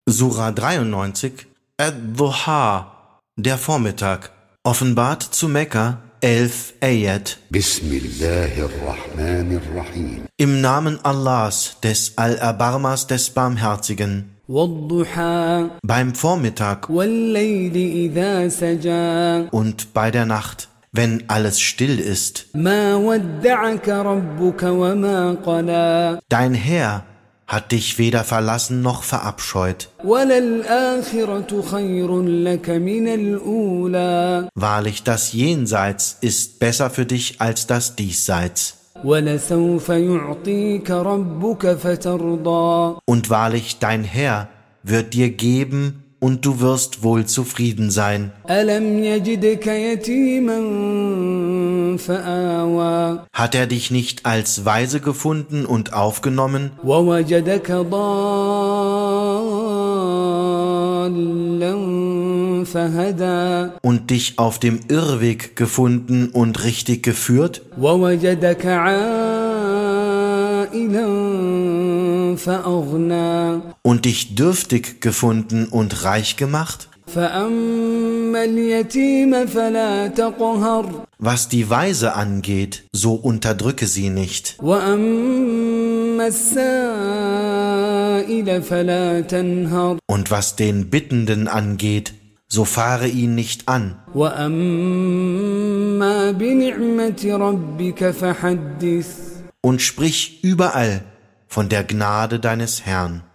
Sura 93, Ad-Duha, der Vormittag, offenbart zu Mekka, 11 Ayat. Bismillahirrahmanirrahim. Im Namen Allahs, des Allerbarmers, des Barmherzigen. وَالضُّحَى Beim Vormittag وَاللَّيْلِ إِذَا سَجَى und bei der Nacht, wenn alles still ist. مَا وَدَّعَكَ رَبُّكَ وَمَا قَلَى Dein Herr hat dich weder verlassen noch verabscheut. وَلَلْآخِرَةُ خَيْرٌ لَكَ مِنَ الْأُولَى Wahrlich, das Jenseits ist besser für dich als das Diesseits. وَلَسَوْفَ يُعْطِيكَ رَبُّكَ فَتَرْضَى Und wahrlich, dein Herr wird dir geben und du wirst wohl zufrieden sein. أَلَمْ يَجِدْكَ يَتِيمًا فَآوَى Hat er dich nicht als Weise gefunden und aufgenommen وَوَجَدَكَ ضَالًّا فَهَدَى und dich auf dem Irrweg gefunden und richtig geführt وَوَجَدَكَ عَائِلًا فَأَغْنَى und dich dürftig gefunden und reich gemacht? فَأَمَّا الْيَتِيمَ فَلَا تَقْهَرْ Was die Weise angeht, so unterdrücke sie nicht. وَأَمَّا السَّائِلَ فَلَا تَنْهَرْ Und was den Bittenden angeht, so fahre ihn nicht an. وَأَمَّا بِنِعْمَةِ رَبِّكَ فَحَدِّثْ Und sprich überall von der Gnade deines Herrn.